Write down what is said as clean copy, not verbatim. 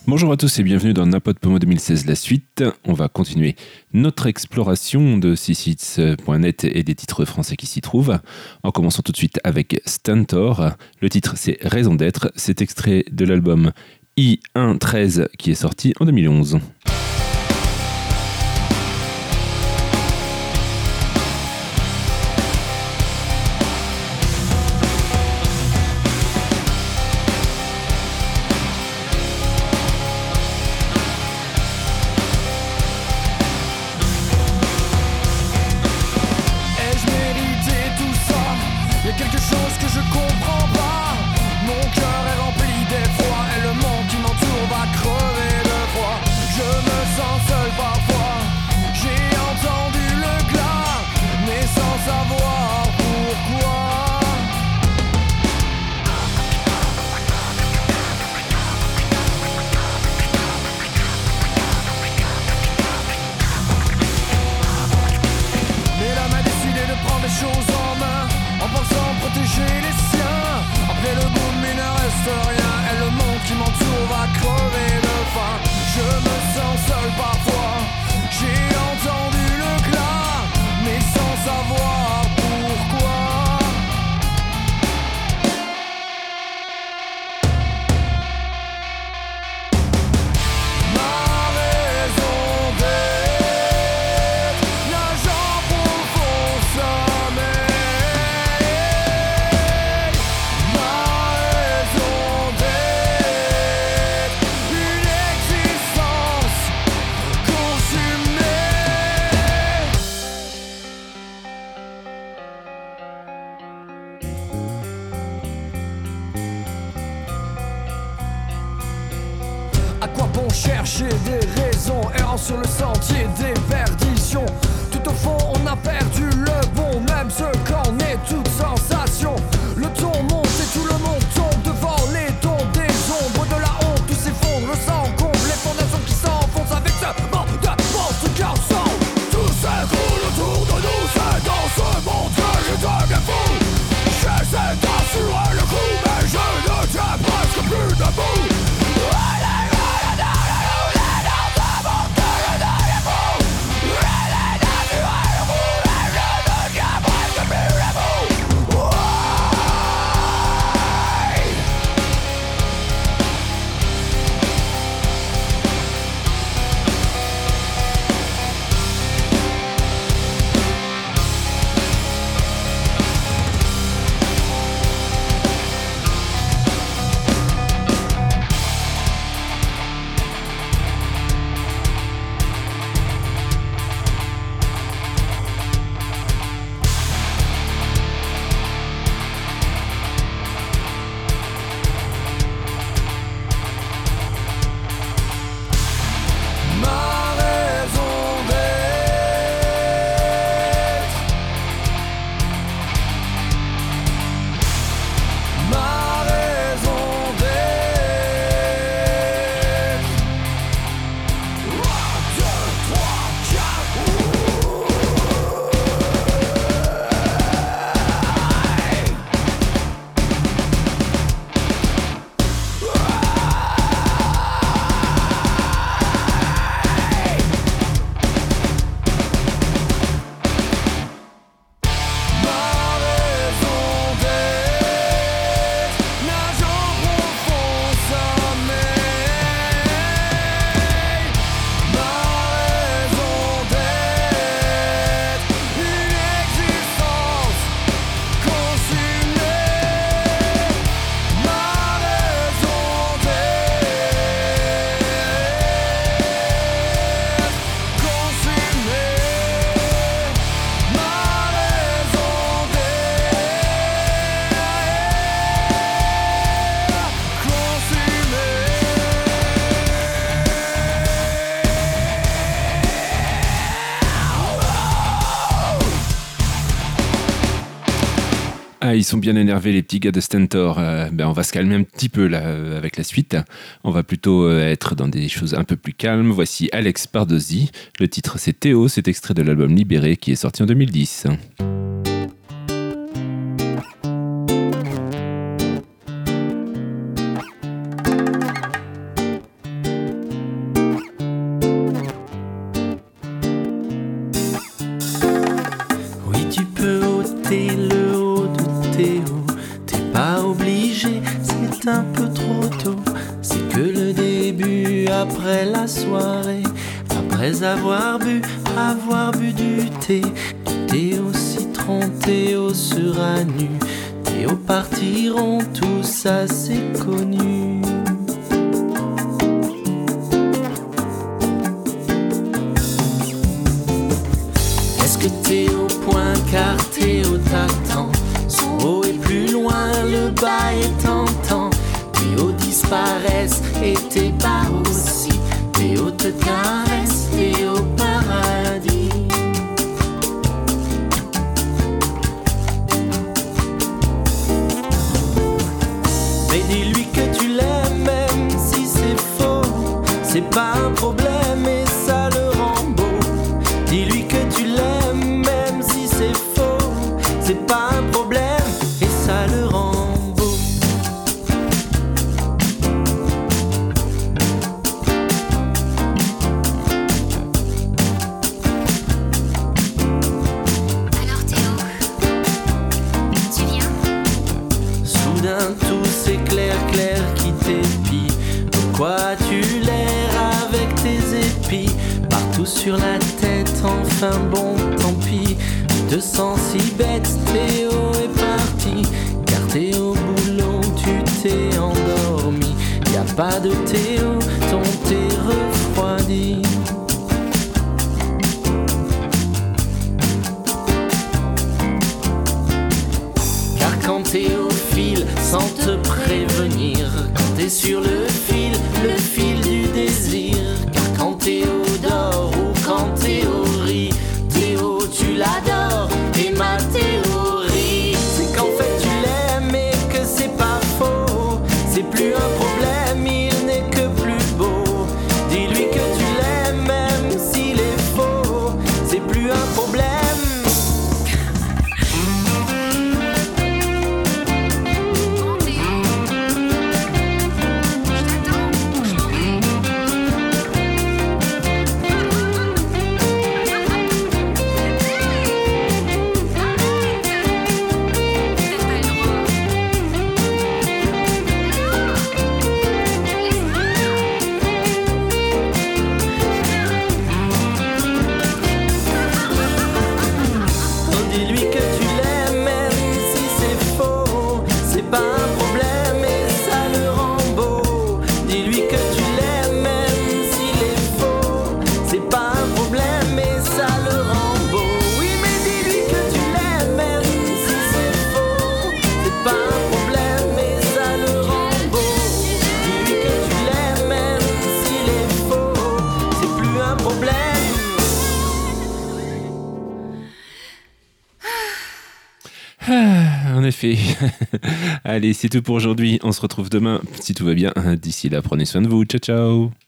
Bonjour à tous et bienvenue dans Napod Pomo 2016, la suite. On va continuer notre exploration de csites.net et des titres français qui s'y trouvent. En commençant tout de suite avec Stentor. Le titre c'est Raison d'être. C'est extrait de l'album I113 qui est sorti en 2011. Chercher des raisons, errant sur le sentier des perditions. Tout au fond, on a perdu le bon, même ce qu'en est toute sensation. Le ton monte et tout le monde tombe devant les dons des ombres de la honte. Tout s'effondre, le sang comble les fondations qui s'enfoncent avec ce monde de monstres qui ensemble. Tout s'écroule autour de nous, c'est dans ce monde que je deviens fou. J'essaie d'assurer le coup, mais je ne tiens presque plus debout. Ah, ils sont bien énervés les petits gars de Stentor. On va se calmer un petit peu là avec la suite. On va plutôt être dans des choses un peu plus calmes. Voici Alex Pardozzi. Le titre c'est Théo, c'est extrait de l'album Libéré qui est sorti en 2010. après la soirée, après avoir bu du thé au citron, thé au suranu, thé au partiront tous assez connus. Est-ce que t'es au point car Théo t'attend? Son haut est plus loin, le bas est tentant. Théo disparaissent et tes pas aussi. Théo te caresse, Théo paradis. Mais dis-lui que tu l'aimes même si c'est faux. C'est pas un problème et ça le rend beau. Dis-lui que tu l'aimes même si c'est faux. C'est pas un problème et ça le rend beau. Alors Théo, tu viens? Soudain tout s'éclaire, clair qui t'épie. Pourquoi as-tu l'air avec tes épis? Partout sur la tête, enfin bon, tant pis. Je te sens si bête, Théo est parti. Car t'es au boulot, tu t'es endormi. Y a pas de Théo, ton thé refroidi. Car quand t'es au fil, sans te prévenir, quand t'es sur le fil du désir. Car quand Théo dort ou quand Théo rit, Théo tu l'adores. Et ma théorie, c'est qu'en fait tu l'aimes et que c'est pas faux. C'est plus un problème, il n'est que plus beau. Dis-lui que tu l'aimes même s'il est faux. C'est plus un problème. Bon Théo, je t'attends. T'as pas le droit. Oh, dis-lui que tu l'aimes même si c'est faux. C'est pas un problème et ça le rend beau. Dis-lui que tu l'aimes même s'il est faux. C'est pas un problème et ça le rend beau. Oui mais dis-lui que tu l'aimes même si c'est faux. C'est pas un problème et ça le rend beau. Dis-lui que tu l'aimes même s'il est faux. C'est plus un problème. En effet. Allez, c'est tout pour aujourd'hui. On se retrouve demain si tout va bien. D'ici là, prenez soin de vous. Ciao, ciao.